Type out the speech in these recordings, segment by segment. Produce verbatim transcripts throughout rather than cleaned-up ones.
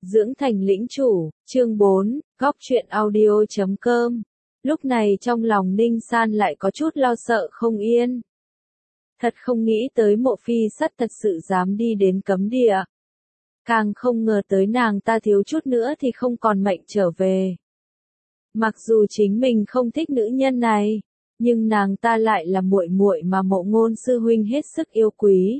Dưỡng thành lĩnh chủ, chương bốn, góc truyện audio chấm com. Lúc này trong lòng Ninh San lại có chút lo sợ không yên. Thật không nghĩ tới Mộ Phi Sắt thật sự dám đi đến cấm địa. Càng không ngờ tới nàng ta thiếu chút nữa thì không còn mệnh trở về. Mặc dù chính mình không thích nữ nhân này, nhưng nàng ta lại là muội muội mà Mộ Ngôn sư huynh hết sức yêu quý.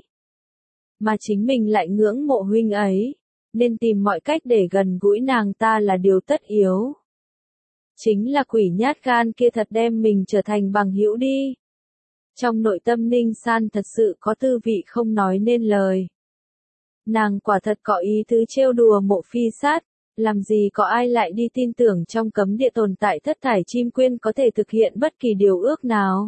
Mà chính mình lại ngưỡng mộ huynh ấy, nên tìm mọi cách để gần gũi nàng ta là điều tất yếu. Chính là quỷ nhát gan kia thật đem mình trở thành bằng hữu đi. Trong nội tâm Ninh San thật sự có tư vị không nói nên lời. Nàng quả thật có ý tứ trêu đùa Mộ Phi Sát, làm gì có ai lại đi tin tưởng trong cấm địa tồn tại thất thải chim quyên có thể thực hiện bất kỳ điều ước nào.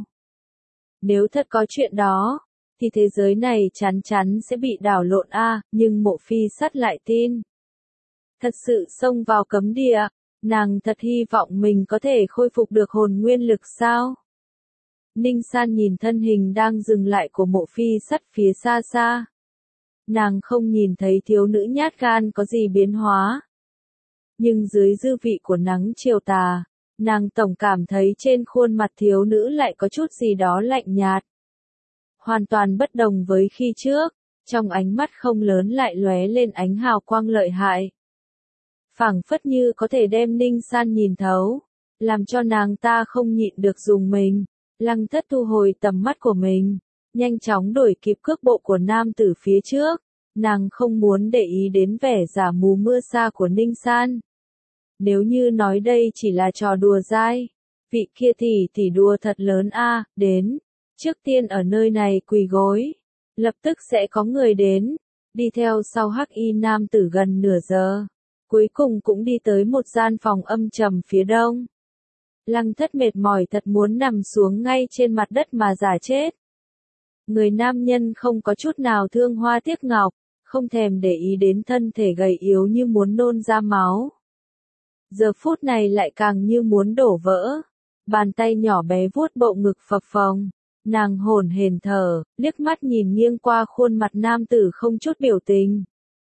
Nếu thật có chuyện đó, thì thế giới này chắn chắn sẽ bị đảo lộn a, à, nhưng Mộ Phi Sắt lại tin. Thật sự xông vào cấm địa, nàng thật hy vọng mình có thể khôi phục được hồn nguyên lực sao? Ninh San nhìn thân hình đang dừng lại của Mộ Phi Sắt phía xa xa. Nàng không nhìn thấy thiếu nữ nhát gan có gì biến hóa. Nhưng dưới dư vị của nắng chiều tà, nàng tổng cảm thấy trên khuôn mặt thiếu nữ lại có chút gì đó lạnh nhạt. Hoàn toàn bất đồng với khi trước, trong ánh mắt không lớn lại lóe lên ánh hào quang lợi hại. Phảng phất như có thể đem Ninh San nhìn thấu, làm cho nàng ta không nhịn được dùng mình. Lăng Thất thu hồi tầm mắt của mình, nhanh chóng đuổi kịp cước bộ của nam tử phía trước, nàng không muốn để ý đến vẻ giả mù mưa sa của Ninh San. Nếu như nói đây chỉ là trò đùa dai, vị kia thì thì đùa thật lớn a, đến. Trước tiên ở nơi này quỳ gối, lập tức sẽ có người đến, đi theo sau hắc y nam tử gần nửa giờ, cuối cùng cũng đi tới một gian phòng âm trầm phía đông. Lăng Thất mệt mỏi thật muốn nằm xuống ngay trên mặt đất mà giả chết. Người nam nhân không có chút nào thương hoa tiếc ngọc, không thèm để ý đến thân thể gầy yếu như muốn nôn ra máu. Giờ phút này lại càng như muốn đổ vỡ, bàn tay nhỏ bé vuốt bộ ngực phập phồng. Nàng hổn hển thở, liếc mắt nhìn nghiêng qua khuôn mặt nam tử không chút biểu tình.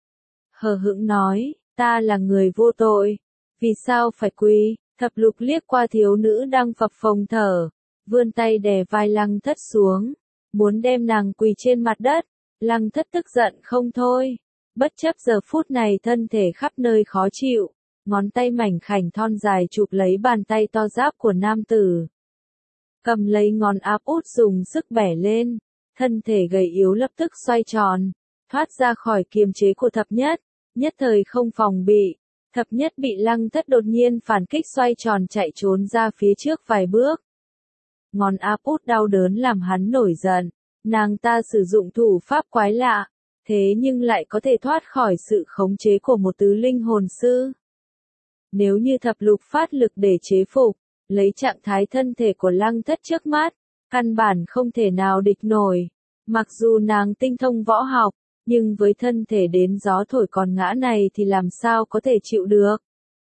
Hờ hững nói, ta là người vô tội, vì sao phải quỳ? Thập Lục liếc qua thiếu nữ đang phập phồng thở, vươn tay đè vai Lăng Thất xuống, muốn đem nàng quỳ trên mặt đất. Lăng Thất tức giận không thôi, bất chấp giờ phút này thân thể khắp nơi khó chịu, ngón tay mảnh khảnh thon dài chụp lấy bàn tay to ráp của nam tử. Cầm lấy ngón áp út dùng sức bẻ lên, thân thể gầy yếu lập tức xoay tròn, thoát ra khỏi kiềm chế của Thập Nhất, nhất thời không phòng bị. Thập Nhất bị Lăng Thất đột nhiên phản kích xoay tròn chạy trốn ra phía trước vài bước. Ngón áp út đau đớn làm hắn nổi giận, nàng ta sử dụng thủ pháp quái lạ, thế nhưng lại có thể thoát khỏi sự khống chế của một tứ linh hồn sư. Nếu như Thập Lục phát lực để chế phục, lấy trạng thái thân thể của Lăng Thất trước mắt, căn bản không thể nào địch nổi. Mặc dù nàng tinh thông võ học, nhưng với thân thể đến gió thổi còn ngã này thì làm sao có thể chịu được.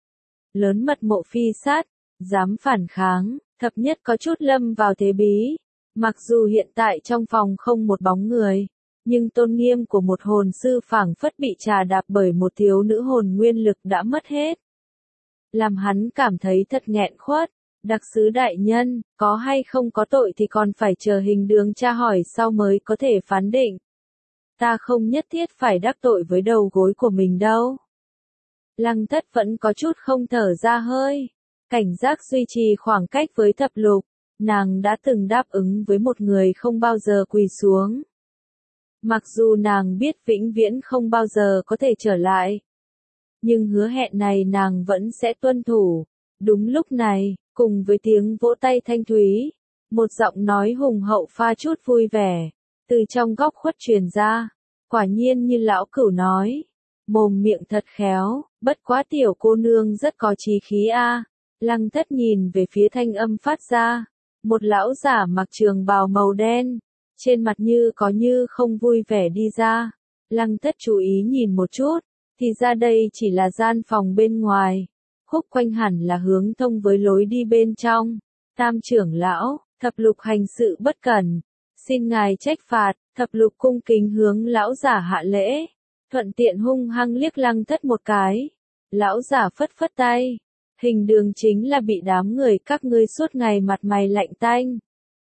Lớn mật Mộ Phi Sát, dám phản kháng, Thập Nhất có chút lâm vào thế bí. Mặc dù hiện tại trong phòng không một bóng người, nhưng tôn nghiêm của một hồn sư phảng phất bị trà đạp bởi một thiếu nữ hồn nguyên lực đã mất hết. Làm hắn cảm thấy thật nghẹn khuất. Đặc sứ đại nhân, có hay không có tội thì còn phải chờ hình đường tra hỏi sau mới có thể phán định. Ta không nhất thiết phải đắc tội với đầu gối của mình đâu. Lăng Thất vẫn có chút không thở ra hơi, cảnh giác duy trì khoảng cách với Thập Lục. Nàng đã từng đáp ứng với một người không bao giờ quỳ xuống. Mặc dù nàng biết vĩnh viễn không bao giờ có thể trở lại, nhưng hứa hẹn này nàng vẫn sẽ tuân thủ. Đúng lúc này, cùng với tiếng vỗ tay thanh thúy, một giọng nói hùng hậu pha chút vui vẻ, từ trong góc khuất truyền ra. Quả nhiên như lão cửu nói, mồm miệng thật khéo, bất quá tiểu cô nương rất có chí khí a. À. Lăng Thất nhìn về phía thanh âm phát ra, một lão giả mặc trường bào màu đen, trên mặt như có như không vui vẻ đi ra. Lăng Thất chú ý nhìn một chút, thì ra đây chỉ là gian phòng bên ngoài. Khúc quanh hẳn là hướng thông với lối đi bên trong. Tam trưởng lão, Thập Lục hành sự bất cẩn, xin ngài trách phạt. Thập Lục cung kính hướng lão giả hạ lễ, thuận tiện hung hăng liếc Lăng Thất một cái, Lão giả phất phất tay. Hình đường chính là bị đám người các ngươi suốt ngày mặt mày lạnh tanh.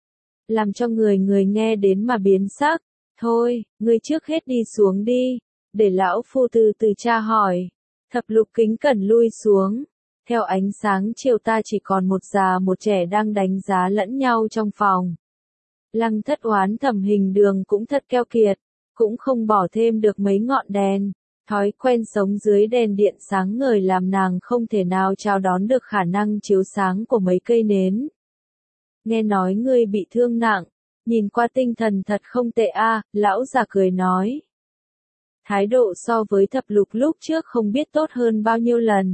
Làm cho người người nghe đến mà biến sắc. Thôi, ngươi trước hết đi xuống đi. Để lão phu từ từ tra hỏi. Thập lục kính cẩn lui xuống. Theo ánh sáng chiều ta chỉ còn một già một trẻ đang đánh giá lẫn nhau trong phòng. Lăng thất oán thầm hình đường cũng thật keo kiệt. Cũng không bỏ thêm được mấy ngọn đèn. Thói quen sống dưới đèn điện sáng ngời làm nàng không thể nào chào đón được khả năng chiếu sáng của mấy cây nến. Nghe nói ngươi bị thương nặng, nhìn qua tinh thần thật không tệ a, lão già cười nói. Thái độ so với thập lục lúc trước không biết tốt hơn bao nhiêu lần.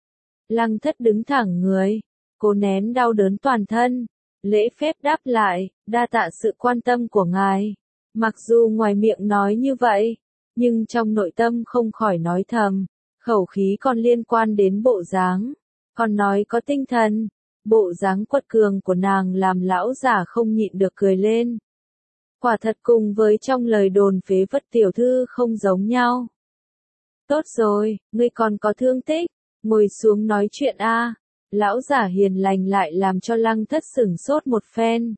Lăng thất đứng thẳng người, cố nén đau đớn toàn thân, lễ phép đáp lại, đa tạ sự quan tâm của ngài. Mặc dù ngoài miệng nói như vậy, nhưng trong nội tâm không khỏi nói thầm, khẩu khí còn liên quan đến bộ dáng, còn nói có tinh thần. Bộ dáng quật cường của nàng làm lão giả không nhịn được cười lên. Quả thật cùng với trong lời đồn phế vật tiểu thư không giống nhau. Tốt rồi, ngươi còn có thương tích, ngồi xuống nói chuyện a. Lão giả hiền lành lại làm cho Lăng Thất sửng sốt một phen.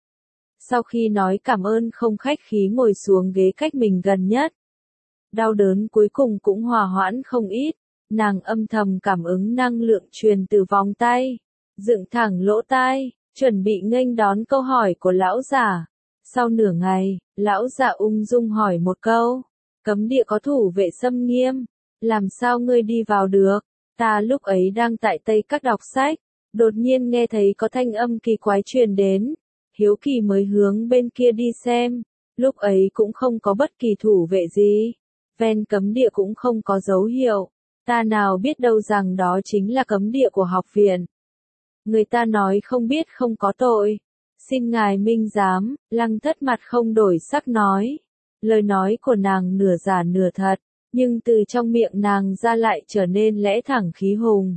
Sau khi nói cảm ơn không khách khí ngồi xuống ghế cách mình gần nhất. Đau đớn cuối cùng cũng hòa hoãn không ít, nàng âm thầm cảm ứng năng lượng truyền từ vòng tay. Dựng thẳng lỗ tai, chuẩn bị nghênh đón câu hỏi của lão giả. Sau nửa ngày, lão giả ung dung hỏi một câu. Cấm địa có thủ vệ xâm nghiêm. Làm sao ngươi đi vào được? Ta lúc ấy đang tại Tây Các đọc sách. Đột nhiên nghe thấy có thanh âm kỳ quái truyền đến. Hiếu kỳ mới hướng bên kia đi xem. Lúc ấy cũng không có bất kỳ thủ vệ gì. Ven cấm địa cũng không có dấu hiệu. Ta nào biết đâu rằng đó chính là cấm địa của học viện. Người ta nói không biết không có tội. Xin ngài minh giám, Lăng Thất mặt không đổi sắc nói. Lời nói của nàng nửa giả nửa thật, nhưng từ trong miệng nàng ra lại trở nên lẽ thẳng khí hùng.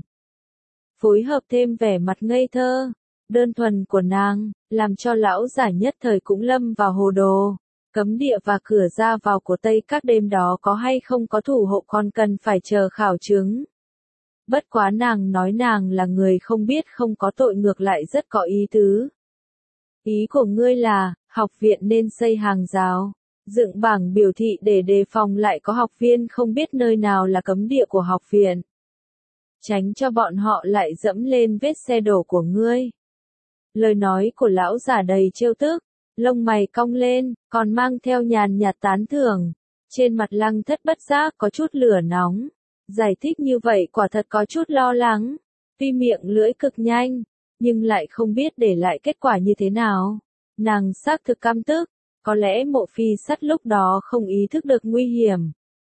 Phối hợp thêm vẻ mặt ngây thơ, đơn thuần của nàng, làm cho lão giả nhất thời cũng lâm vào hồ đồ. Cấm địa và cửa ra vào của Tây Các đêm đó có hay không có thủ hộ còn cần phải chờ khảo chứng. Bất quá nàng nói nàng là người không biết không có tội ngược lại rất có ý tứ. Ý của ngươi là, học viện nên xây hàng rào, dựng bảng biểu thị để đề phòng lại có học viên không biết nơi nào là cấm địa của học viện. Tránh cho bọn họ lại dẫm lên vết xe đổ của ngươi. Lời nói của lão giả đầy trêu tức, lông mày cong lên, còn mang theo nhàn nhạt tán thưởng. Trên mặt Lăng Thất bất giác có chút lửa nóng. Giải thích như vậy quả thật có chút lo lắng. Tuy miệng lưỡi cực nhanh, nhưng lại không biết để lại kết quả như thế nào. Nàng xác thực căm tức, có lẽ Mộ Phi Sắt lúc đó không ý thức được nguy hiểm.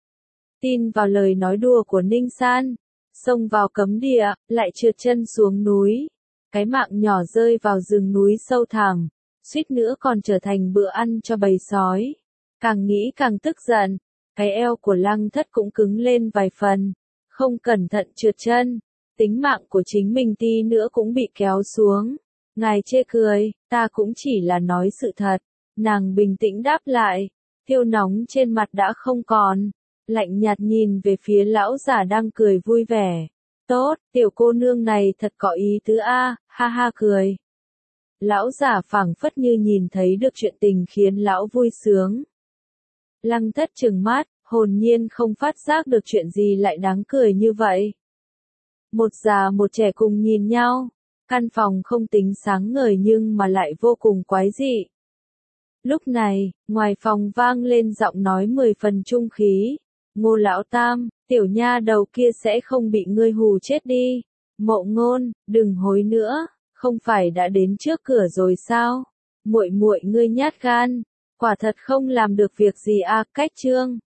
Tin vào lời nói đùa của Ninh San, xông vào cấm địa, lại trượt chân xuống núi. Cái mạng nhỏ rơi vào rừng núi sâu thẳm, suýt nữa còn trở thành bữa ăn cho bầy sói. Càng nghĩ càng tức giận, cái eo của Lăng Thất cũng cứng lên vài phần. Không cẩn thận trượt chân, tính mạng của chính mình tí nữa cũng bị kéo xuống. Ngài chê cười, ta cũng chỉ là nói sự thật. Nàng bình tĩnh đáp lại, thiêu nóng trên mặt đã không còn. Lạnh nhạt nhìn về phía lão giả đang cười vui vẻ. Tốt, tiểu cô nương này thật có ý tứ a, ha ha cười. Lão giả phảng phất như nhìn thấy được chuyện tình khiến lão vui sướng. Lăng Thất trừng mắt, hồn nhiên không phát giác được chuyện gì lại đáng cười như vậy. Một già một trẻ cùng nhìn nhau, căn phòng không tính sáng ngời nhưng mà lại vô cùng quái dị. Lúc này, ngoài phòng vang lên giọng nói mười phần trung khí. Ngô lão tam, tiểu nha đầu kia sẽ không bị ngươi hù chết đi. Mộ Ngôn, đừng hối nữa, không phải đã đến trước cửa rồi sao? Muội muội ngươi nhát gan, quả thật không làm được việc gì a, cách chương.